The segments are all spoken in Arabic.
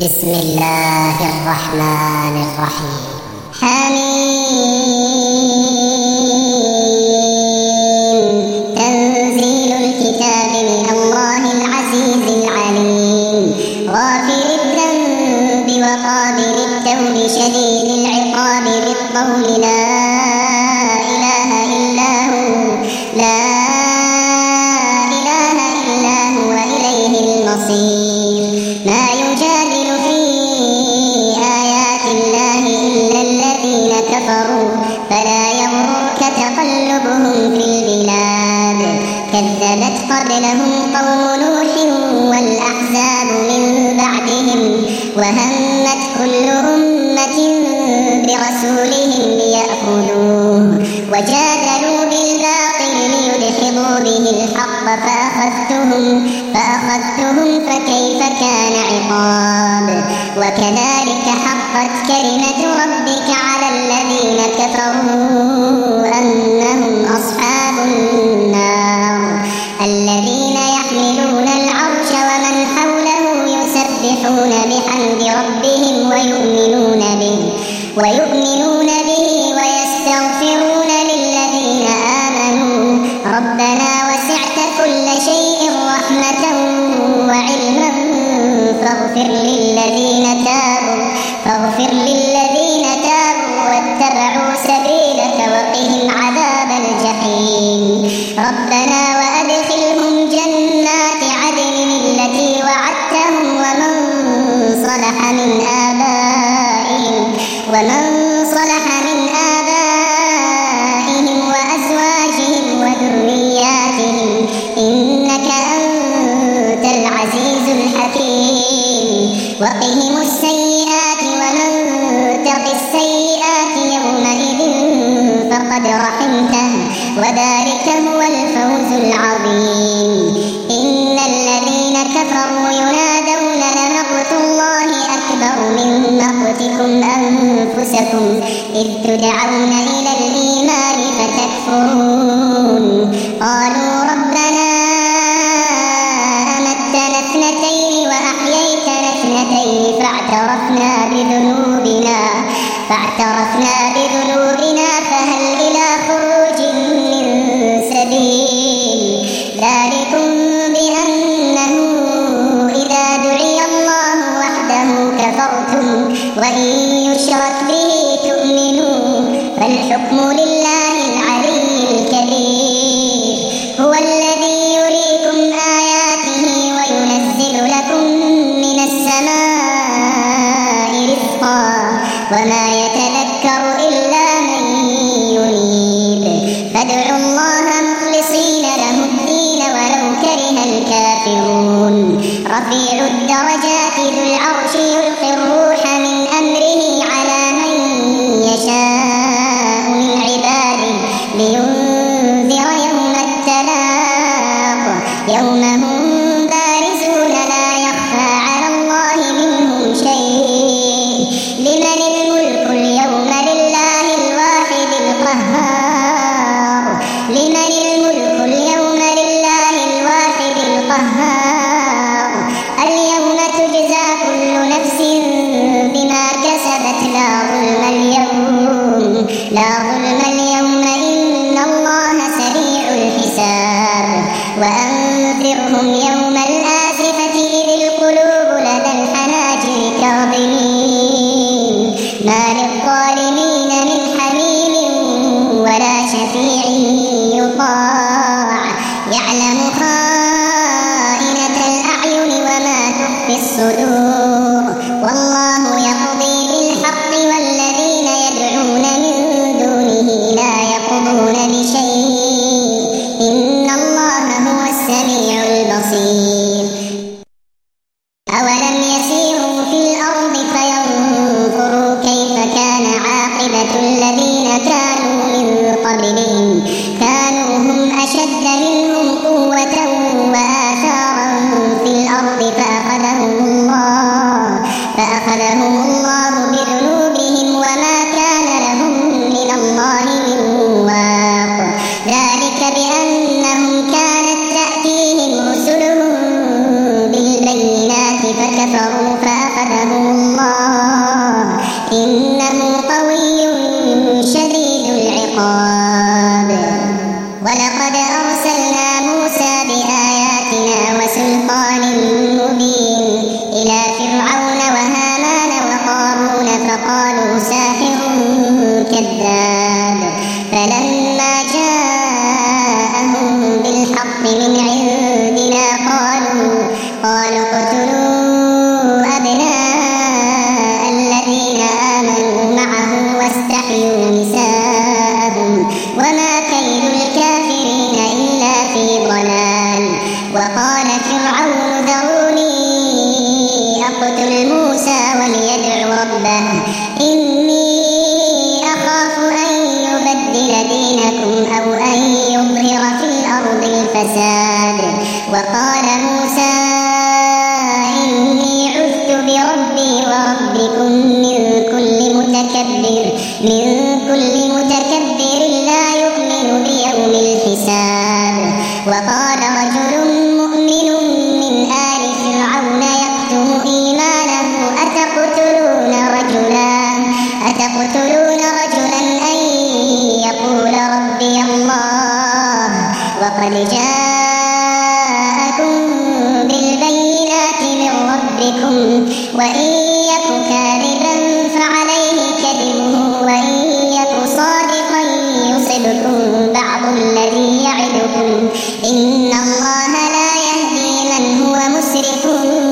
بسم الله الرحمن الرحيم. حميم. تنزيل الكتاب من الله العزيز العليم، غافر الذنب وقابل التوب شديد العقاب بالقول لا إله إلا هو إليه المصير. ما يجادل في آيات الله إلا الذين كفروا فلا يغررك تقلبهم في البلاد. كذبت قبلهم قوم نوح والأحزاب من بعدهم، وهمت كل أمة برسولهم ليأخذوه، وجادلوا بالباطل ليدحضوا به الحق فأخذتهم فكيف كان عقاب. وكذلك حقت كلمة ربك على الذين كفروا أنهم أصحاب النار. الذين يحملون العرش ومن حوله يسبحون بحمد ربهم ويؤمنون به ويستغفرون للذين آمنوا ربنا وسعت كل شيء رحمة وعلما فاغفر للذين تابوا واتبعوا سبيلك وقهم عذاب الجحيم. ربنا وأدخلهم جنات عدن التي وعدتهم ومن صلح من آبائهم وأزواجهم وذرياتهم إنك أنت العزيز الحكيم. وقهم السيئات ومن تق السيئات يومئذ فقد رحمته وذلك هو الفوز العظيم. إن الذين كفروا ينادون لمقت الله أكبر من مقتكم أنفسكم إذ تدعون إلى الإيمان فتكفرون. قالوا ربنا أمتنا اثنتين وأحييتنا اثنتين فاعترفنا بذنوبنا فهل إلى خروج من سبيل. ذلكم بأنه إذا دعي الله وحده كفرتم وإن يشرك به تؤمنوا فالحكم لله العلي الكبير. هو الذي يريكم آياته وينزل لكم من السماء رزقا وما يتذكر إلا من ينيب. فادعوا الله مخلصين له الدين ولو كره الكافرون. رفيع الدرجات ذو العرش يلقي الروح من أمره على من يشاء من عباده لينذر يوم التلاق يوم هم بارزون لا يخفى على الله منهم شيء. لمن الملك اليوم لله الواحد القهار. اليوم تجزى كل نفس بما كسبت لا ظلم اليوم إن الله سريع الحساب. وأنذرهم يوم الآزفة إذ القلوب لدى الحناجر كاظمين ما للظالمين من حميم ولا شفيع يطاع. يعلم خائنة الأعين وما تخفي الصدور. والله يقضي بالحق والذين يدعون من دونه لا يقضون بشيء إن الله هو السميع البصير. أولم يسيروا في الأرض فينظروا كيف كان عاقبة الذين كانوا من قبلهم كانوا هم أشد منهم قوة وآثارا في الأرض فأخذهم الله بذنوبهم وما كان لهم من الله من واق. ذلك بأنهم كانت تأتيهم رسلهم بالبينات فكفروا فأخذهم أرسلنا موسى بآياتنا وسلطان مبين إلى فرعون وهامان وقارون فقالوا ساحر كذاب. فلما جاءهم بالحق من عندنا قالوا اقتلوا أبناء الذين آمنوا معه واستحيوا نساءهم وما كيد الكافرين إلا في ضلال. وقال فرعون ذروني أقتل موسى وليدع ربه إني أخاف أن يبدل دينكم أو أن يظهر في الأرض الفساد. وقال موسى إني عذت بربي وربكم من كل متكبر لا يؤمن بيوم الحساب. وقال رجل مؤمن من آل فرعون يكتم إيمانه أتقتلون رجلا أن يقول ربي الله وقد جاءكم بالبينات من ربكم وإن يك كاذبا فعليه كذبه وإن يك صادقا يصبكم بعض الذي يعدكم إن الله لا يهدي من هو مسرف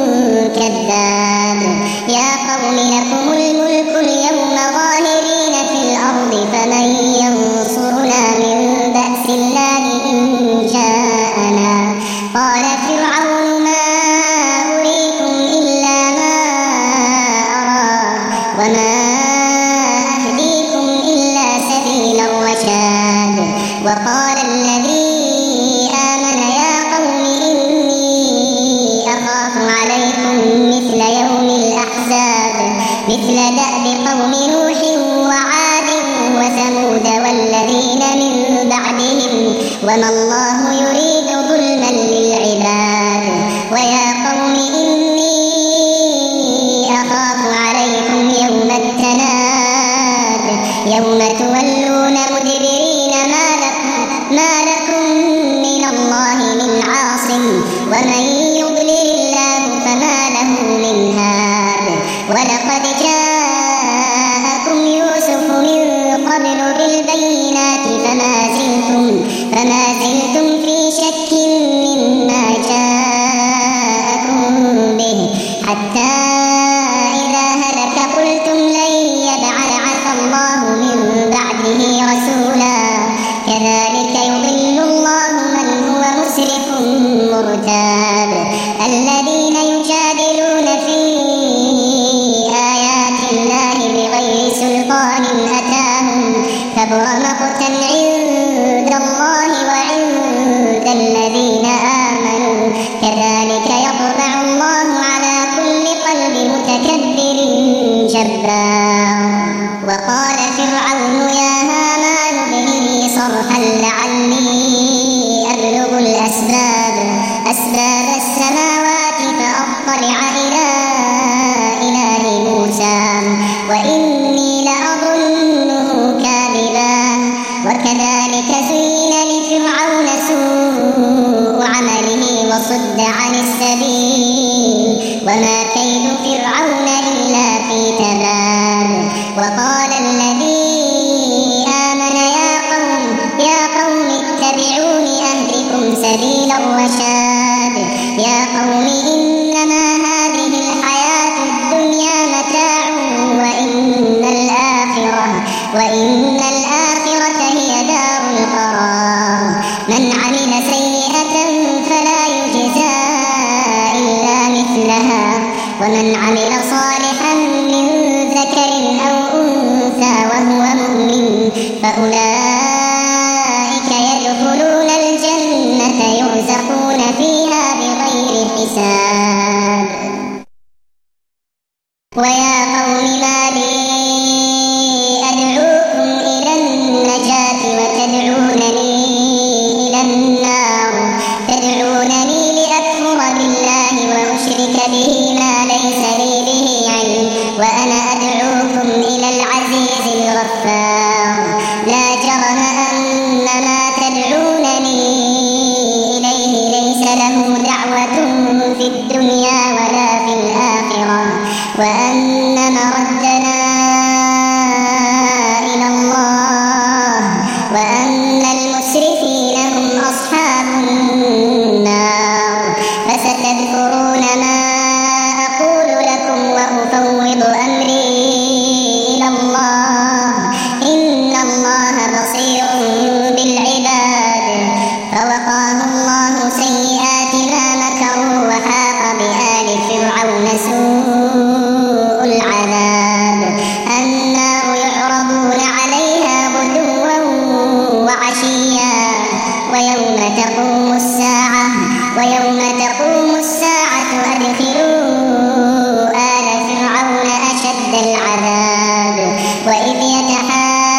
كذاب. يا قوم لكم الملك اليوم ظاهرين في الأرض فمن ينصرنا من بأس الله إن جاءنا. قال فرعون ما أريكم إلا ما أرى وما أهديكم إلا سبيل الرشاد. وقال الذي آمن يا قوم إني أخاف عليكم مثل يوم الأحزاب مثل دأب قوم نوح وعاد وثمود والذين من بعدهم وما الله يريد ظلما للعباد. ويا قوم إني أخاف عليكم يوم التناد يوم تولون مدبرين ما لكم من الله من عاصم ومن يضلل الله فما له من هاد. ولقد جاءكم يوسف من قبل بالبينات فما زلتم في شك مما جاءكم به حتى إذا هلك قلتم لن يبعث الله من بعده رسولا كذلك يضل الله من هو مسرف مرتاب. الذين يجادلون في آيات الله بغير سلطان أتاهم كبر مقتا عند الله وعند الذين آمنوا كذلك يطبع الله على كل قلب متكبر جبار. وقال فرعون يا هامان ابن لي صرحا لعلي أبلغ أسباب السماوات فأطلع إلى إله موسى وإني لأظنه كاذبا. وكذلك زين لفرعون سوء عمله وصد عن السبيل وما كيد فرعون إلا في تباب. وقال الذي آمن يا قوم اتبعون أهدكم سبيل الرشاد. يا قوم إنما هذه الحياة الدنيا متاع وإن الآخرة هي دار القرار. من عمل سيئة فلا يجزى إلا مثلها ومن عمل صالحا من ذكر أو أنثى وهو مؤمن فأولئك يدخلون الجنة يرزقون فيها بغير حساب. ويا قوم ما لي أدعوكم إلى النجاة وتدعونني إلى النار تدعونني لأكفر بالله وأشرك به ما ليس لي به علم وأنا أدعوكم إلى العزيز الغفار. لا جرم أن ما تدعونني فوقاه الله سيئات ما مكروا وحاق بآل فرعون سوء العذاب النار يعرضون عليها غدوا وعشيا ويوم تقوم الساعة أدخلوا آل فرعون أشد العذاب وإذ يتحاجون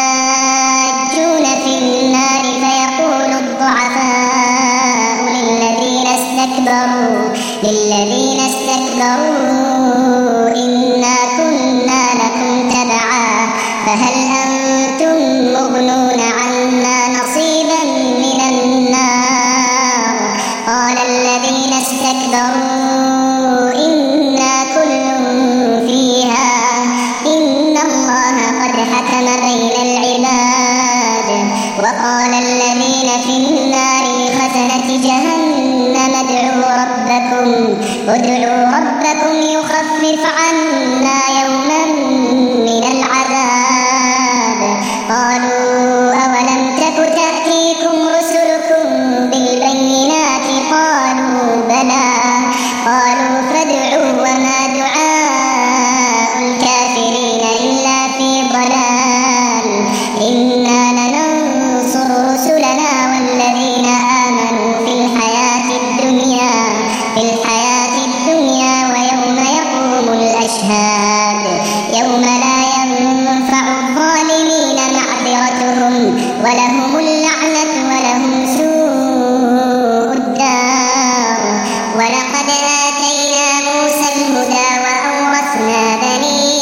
في النار فيقول الضعفاء للذين استكبروا إنا كنا لكم تبعا فهل أنتم مغنون عنا نصيبا من النار قال الذين استكبروا إنا كل فيها إن الله قد حكم بين العباد وقال الذين في النار لخزنة جهنم ادعوا ربكم يخفف عنا يوما من العذاب قالوا أولم تك تأتيكم رسلكم بالبينات قالوا بلى قالوا فادعوا وما دعاء الكافرين إلا في ضلال إنا لننصر رسلنا والذين آمنوا في الحياة الدنيا ويوم يقوم الأشهاد يوم لا ينفع الظالمين معذرتهم ولهم اللعنة ولهم سوء الدار ولقد آتينا موسى الهدى وأورثنا بني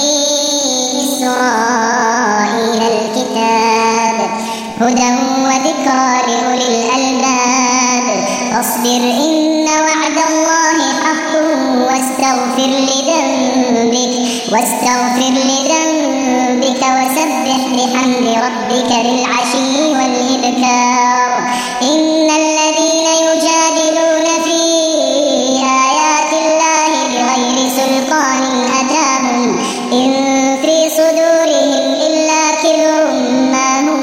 إسرائيل الكتاب هدى وذكرى لأولي الألباب فاصبر إن وعد الله حق واستغفر لذنبك وسبح بحمد ربك بالعشي والإبكار إن الذين يجادلون في آيات الله بغير سلطان أتاهم إن في صدورهم إلا كبر ما هم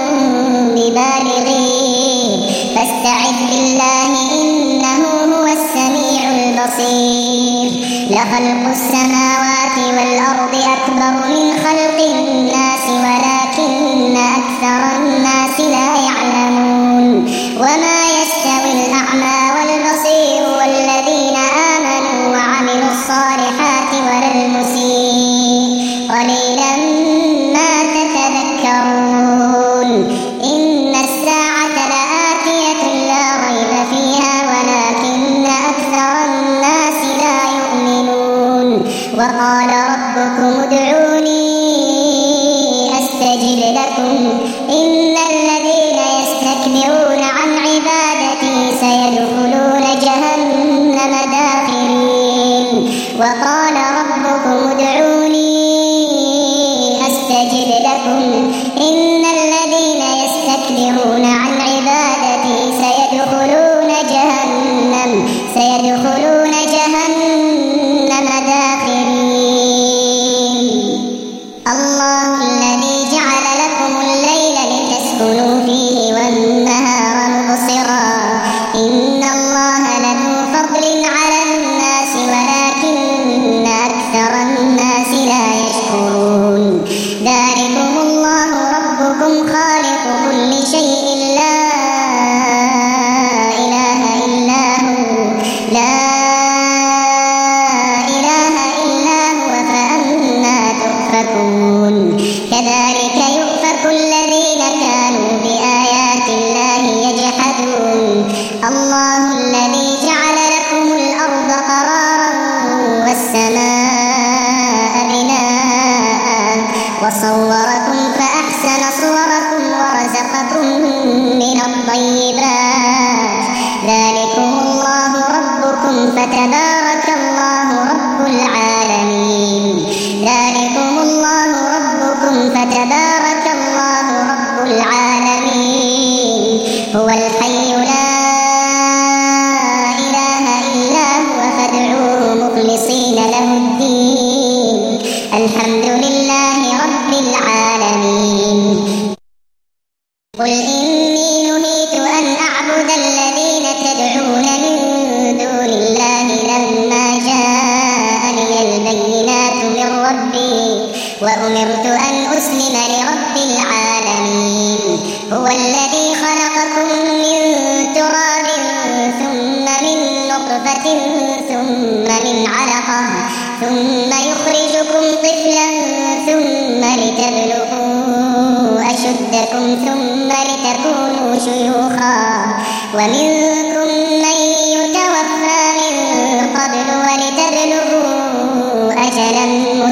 ببالغيه فاستعذ بالله إنه هو السميع البصير لخلق السماوات والأرض أكبر من خلق الناس ولكن أكثر الناس لا يعلمون وما يستوي الأعمى والبصير والذين آمنوا وعملوا الصالحات ولا المسيء قليلا ما تتذكرون إن الساعة لآتية لا ريب فيها ولكن أكثر الناس لا يؤمنون وقال ربكم ادعوني أستجب لكم إن الذين يستكبرون عن عبادتي سيدخلون جهنم داخرين وقال ربكم ادعوني أستجب لكم إن الذين يستكبرون عن عبادتي سيدخلون جهنم داخرين الله الذي جعل لكم الليل لتسكنوا فيه والنهار مبصرا إن الله لذو فضل على الناس ولكن أكثر الناس لا يشكرون ذلكم الله ربكم خالق كل شيء لا إله إلا هو فأنا تؤفكون كذلك يؤفك الذين كانوا بآيات الله يجحدون الله الذي جعل لكم الأرض قرارا والسماء بناء وصوركم فأحسن صوركم ورزقكم من الطيبات ذلكم الله ربكم فتبارك الله رب العالمين هو الحي لا إله إلا هو فادعوه مخلصين له الدين الحمد لله رب العالمين قل إني نهيت أن أعبد الذين تدعون من دون الله لما جاءني البينات من ربي وأمرت أن أسلم لرب العالمين. هو الذي خلقكم من تراب ثم من نطفة ثم من علقة ثم يخرجكم طفلا ثم لتبلغوا أشدكم ثم لتكونوا شيوخا ومنكم من يتوفى من قبل ولتبلغوا أجلا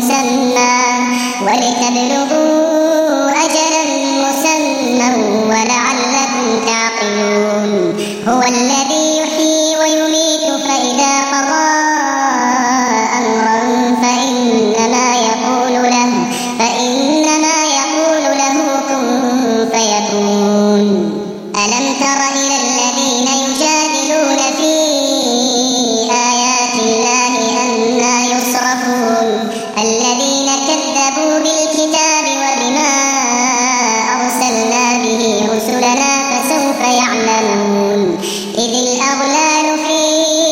مسمى ولعلكم تعقلون. هو الذي يحيي ويميت فإذا قضى أمرا فإنما يقول له كن فيكون. ألم تر إلى الذين يجادلون في آيات الله أنى يصرفون الذين كذبوا بالكتاب وبما أرسلنا به رسلنا فسوف يعلمون. إذ الأغلال في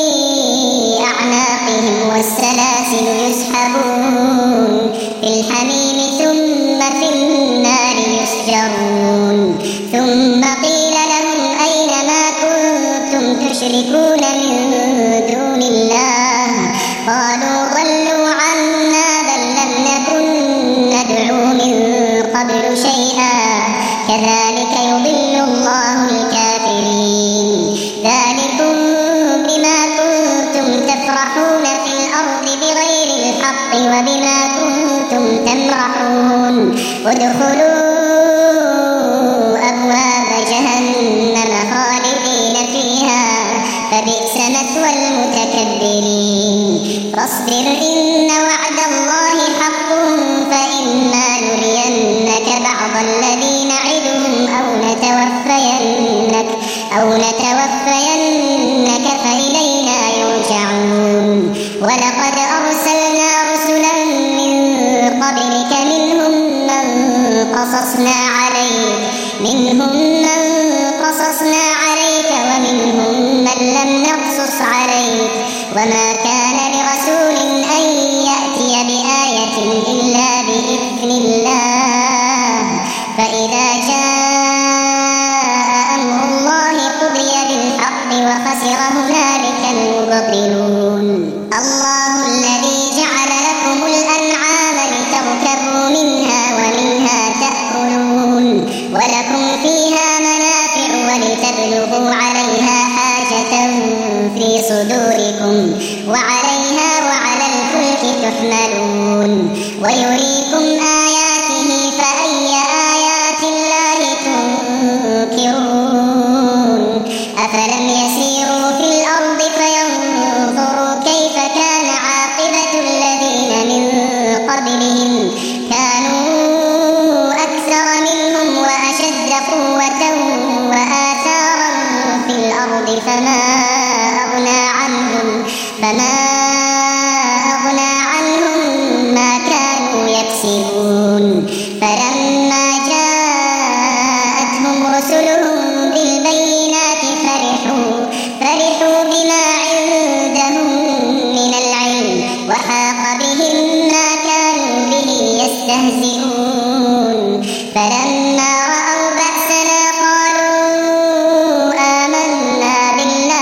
أعناقهم والسلاسل يسحبون في الحميم ثم في النار يسجرون. ثم قيل لهم أين ما كنتم تشركون من دون الله قالوا ضلوا عنا بل لم نكن ندعو من قبل شيئا كذلك يضل الله الكافرين. ذلكم بما كنتم تفرحون في الأرض بغير الحق وبما كنتم تمرحون. ادخلوا أبواب جهنم خالدين فيها فبئس مثوى المتكبرين. فاصبر إن وعد الله حق فإما نرينك بعض الذي نعدهم أو نتوفينك فإلينا يرجعون. ولقد أرسلنا رسلا من قبلك منهم من قصصنا عليك ومنهم من لم نقصص عليك وما كان لرسول أن يأتي بآية إلا بإذن الله. فإذا جاء أمر الله قضي بالحق وخسر هنالك المبطلون. الله الذي جعل لكم الأنعام لتركبوا منها ومنها تأكلون ولكم فيها منافع ولتبلغوا عليها حاجة في صدوركم وعليها وعلى الفلك تحملون. ويريكم آياته فأي آيات الله تنكرون. أفلم يسيروا في الأرض فينظروا كيف كان عاقبة الذين من قبلهم كانوا أكثر منهم وأشد قوة وآثارا في الأرض فما أغنى عنهم ما كانوا يكسبون. فلما جاءتهم رسلهم بالبينات فرحوا بما عندهم من العلم وحاق بهم ما كانوا به يستهزئون. فلما رأوا بأسنا قالوا آمنا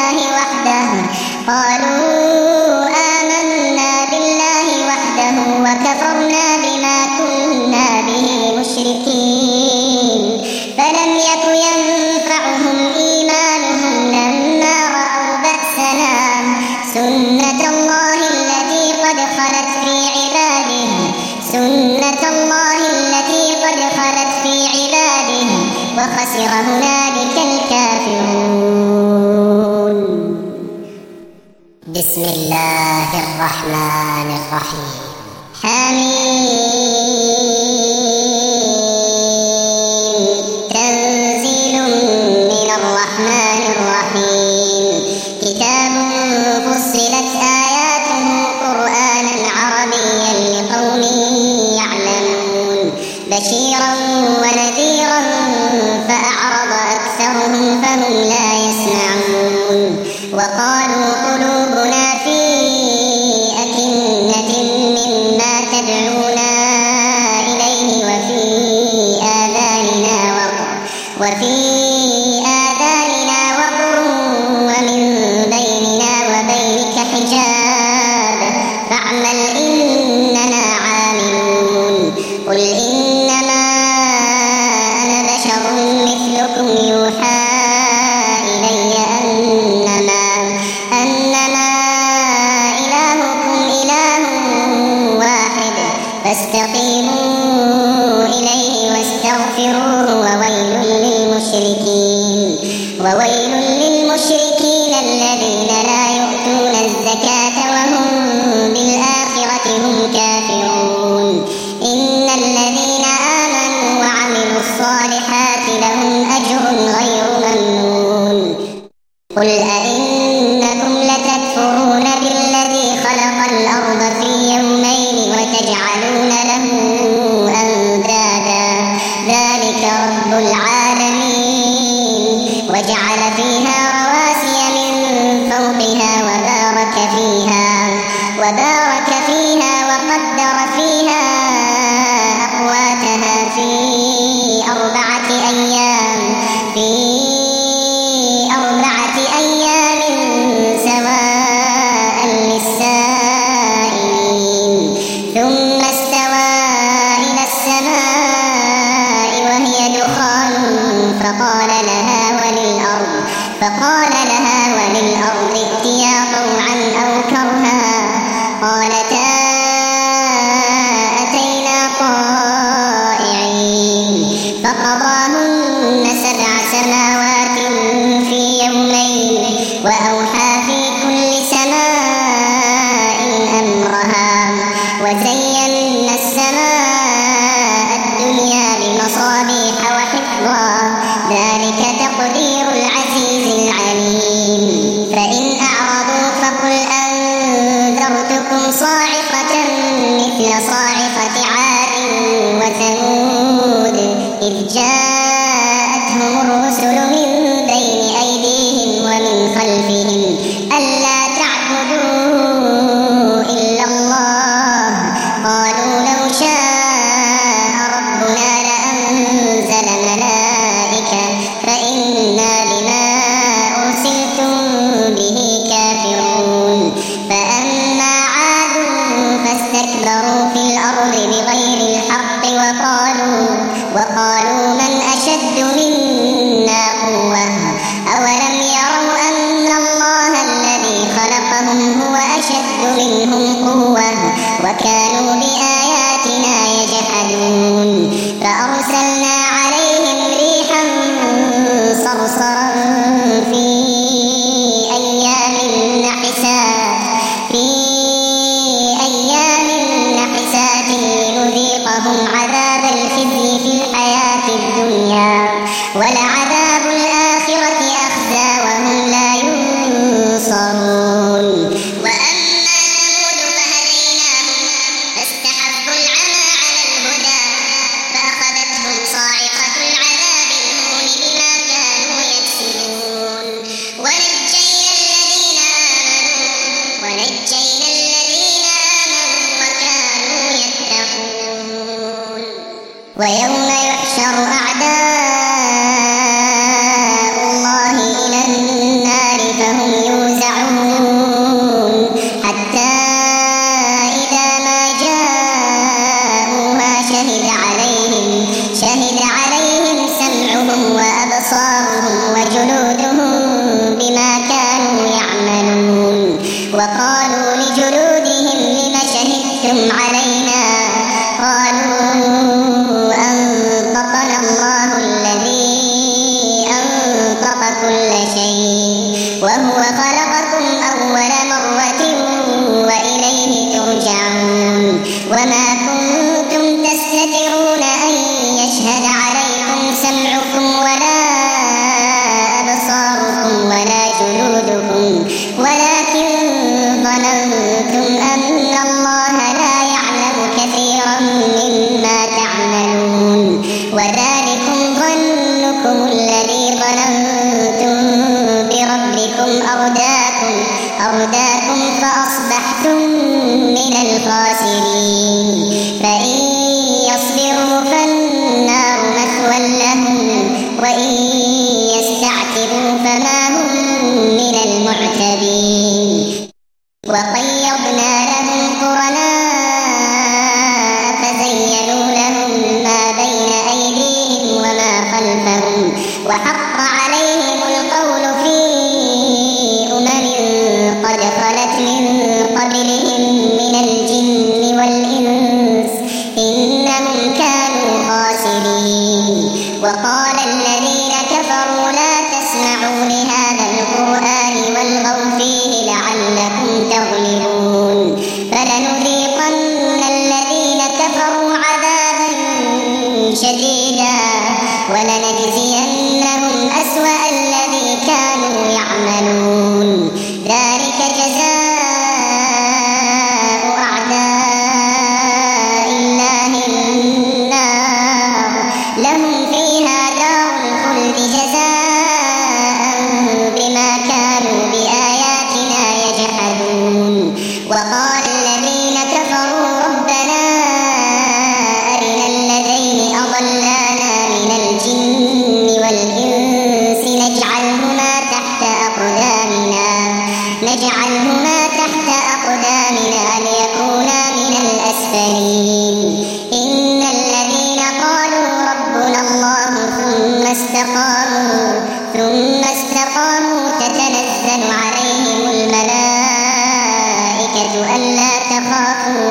بالله وحده وكفرنا بما كنا به مشركين. فلم يك ينفعهم إيمانهم لما رأوا بأسنا سنة الله التي قد خلت في عباده وخسر هنالك الكافرون. بسم الله الرحمن الرحيم. حميم تنزيل من الرحمن الرحيم. كتاب فصلت آياته قرآنا عربيا لقوم يعلمون بشيرا ونذيرا فأعرض أكثرهم فهم لا يسمعون. وقالوا قلوبنا في أكنة مما تدعونا إليه وفي آذاننا وقر ومن بيننا وبينك حجاب فاعمل إننا عاملون. قل إنما أنا بشر مثلكم يوحى إلي أنما إلهكم إله واحد فاستقيموا إليه واستغفروه وويل للمشركين الذين لا يؤتون الزكاة وهم بالآخرة هم كافرون. إن الذين آمنوا وعملوا الصالحات لهم أجر غير ممنون. قل أئنكم لتكفرون بالذي خلق الأرض في يومين وتجعلون له أندادا ذلك رب العالمين وجعل فيها رواسي من فوقها وبارك فيها وقدر فيها أقواتها في أربعة أيام سواء للسائلين. ثم استوى إلى السماء وهي دخان فقال لها وللأرض ائتيا طوعا أو كرها قالتا أتينا طائعين. فقضاهن 7 سماوات في يومين وأوحى في كل سماء أمرها وزينا السماء الدنيا بمصابيح وحفظا ذلك تقدير العزيز العليم. فإن أعرضوا فقل أنذرتكم صاعقة مثل صاعقة عاد وثمود إذ جاءتهم الرسل من بين أيديهم ومن خلفهم ألا تعبدوا إلا الله قالوا لو شاء ربنا لأنزل ملائكة فإنا بما أرسلتم به كافرون. فأما عاد فاستكبروا في الأرض بغير الحق وقالوا من أشد منا قوة أولم يروا أن الله الذي خلقهم هو أشد منهم قوة وكانوا بآياتنا يجحدون. فأرسلنا عليهم ريحا صرصرا في أيام نحسات لنذيقهم عذاب الخزي في الحياة الدنيا ولعذاب الآخرة أخزى وهم لا ينصرون. وأما ثمود فهديناهم فاستحبوا العمى على الهدى فأخذتهم صاعقة العذاب الهون بما كانوا يكسبون. ونجينا الذين آمنوا وكانوا يتقون. ويوم يحشر أعداء الله إلى النار فهم يوزعون حتى إذا ما جاءوها شهد عليهم سمعهم وأبصارهم وجلودهم بما كانوا يعملون. وقالوا لجلودهم لم شهدتم علينا قالوا أنطقنا الله الذي أنطق كل شيء وهو خلقكم أول مرة وإليه ترجعون. وما كنتم تستترون أن يشهد عليكم سمعكم ولا أبصاركم ولا جلودكم ولكن ظننتم أرداكم فأصبحتم من الخاسرين فإن يصبروا فالنار مثوى لهم وإن يستعتبوا فما هم من المعتبين وقيضنا لهم قرناء فزينوا لهم ما بين أيديهم وما خلفهم وحق عليهم القول في قد خلت من قبلهم من الجن والإنس إنهم كانوا خاسرين وقال الذين كفروا لا تسمعوا لهذا القرآن والغوا فيه لعلكم تغلبون فلنذيقن الذين كفروا عذابا شديدا ولنجزينهم أسوأ الذي كانوا يعملون ذلك جزاء أعداء الله النار لهم فيها دار الخلد جزاء بما كانوا بآياتنا يجحدون وقال الذين كفروا ربنا أرنا الذين أضلانا من الجن والإنس نجعلهما تحت أقدامنا ليكونا من الأسفلين إن الذين قالوا ربنا الله ثم استقاموا تتنزل عليهم الملائكة ألا تخافوا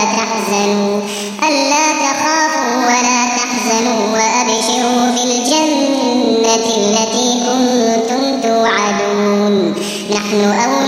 ولا تحزنوا وأبشروا بالجنة التي كنتم توعدون نحن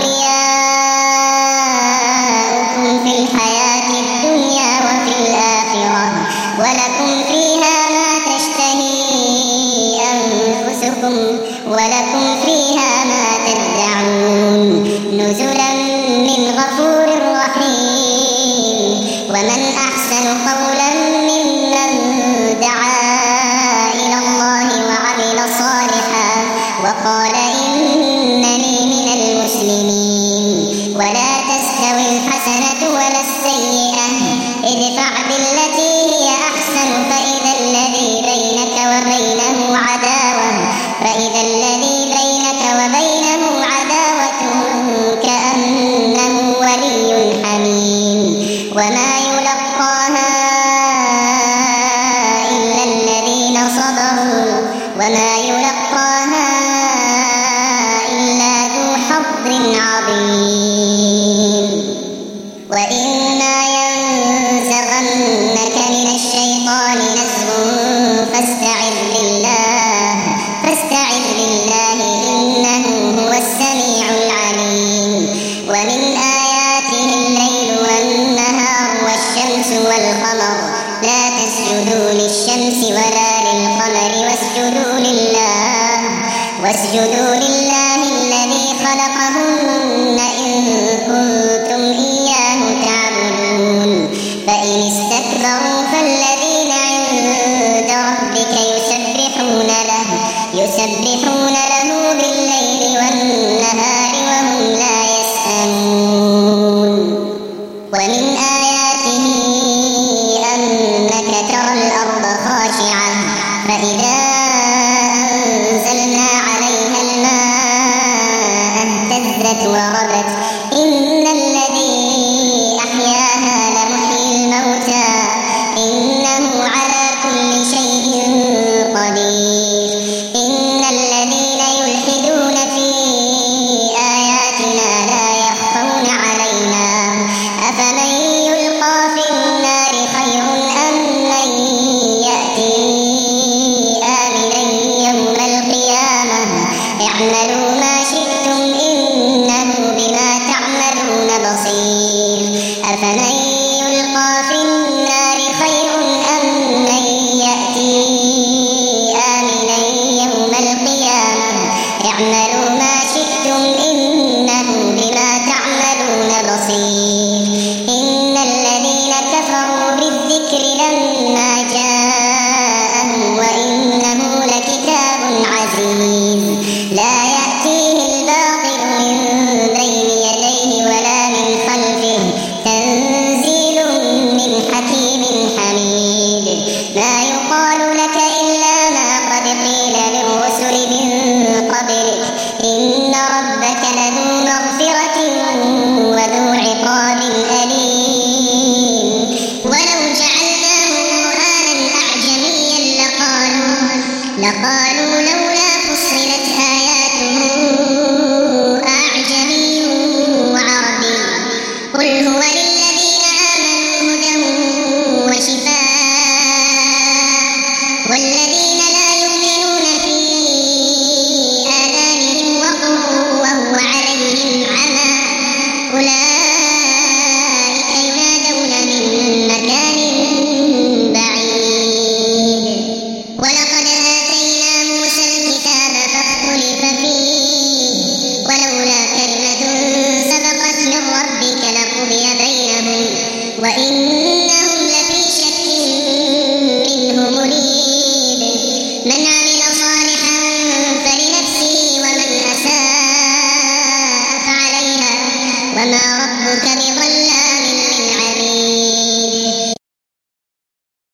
أولياؤكم في الحياة الدنيا وفي الآخرة ولكم فيها ما تشتهي أنفسكم ولكم فيها ما تدعون نزلا من غفور رحيم ومن أحسن قولا ممن دعا إلى الله وعمل صالحا وقال إنني من المسلمين ولا تستوي الحسنة ولا السيئة ادفع بالتي هي أحسن فإذا الذي بينك وبينه عداوة كأنه ولي حميم وما يلقاها إلا الذين صبروا وما يلقاها إلا ذو حظ عظيم وإما ينزغنك من الشيطان نزغ فاستعذ بالله إنه هو السميع العليم ومن آياته الليل والنهار والشمس والقمر لا تسجدوا للشمس ولا للقمر واسجدوا لله الذي خلقهن إن كنتم إياه تعبدون فإن استكبروا فالذين عند ربك يسبحون له بالليل والنهار وهم لا يسأمون ومن آياته أنك ترى الأرض خاشعة فإذا أنزلنا عليها الماء اهتزت وربت إن الذي أحياها لمحيي الموتى إنه على كل شيء قدير إن الذين يلحدون في آياتنا لا يخفون علينا أفمن يلقى في النار خير أم من يأتي آمنا يوم القيامة اعملوا ما شئتم إنه بما تعملون قل هو للذين آمنوا هدى وشفاء والذين لا يؤمنون في آذانهم وقر وهو عليهم عمى أولئك ينادون من مكان بعيد ولقد آتينا موسى الكتاب فاختلف فيه ولولا كلمة سبقت من ربك لقضي بينهم وإنهم لفي شك منه مريب من عمل صالحا فلنفسه ومن أساء فعليها وما ربك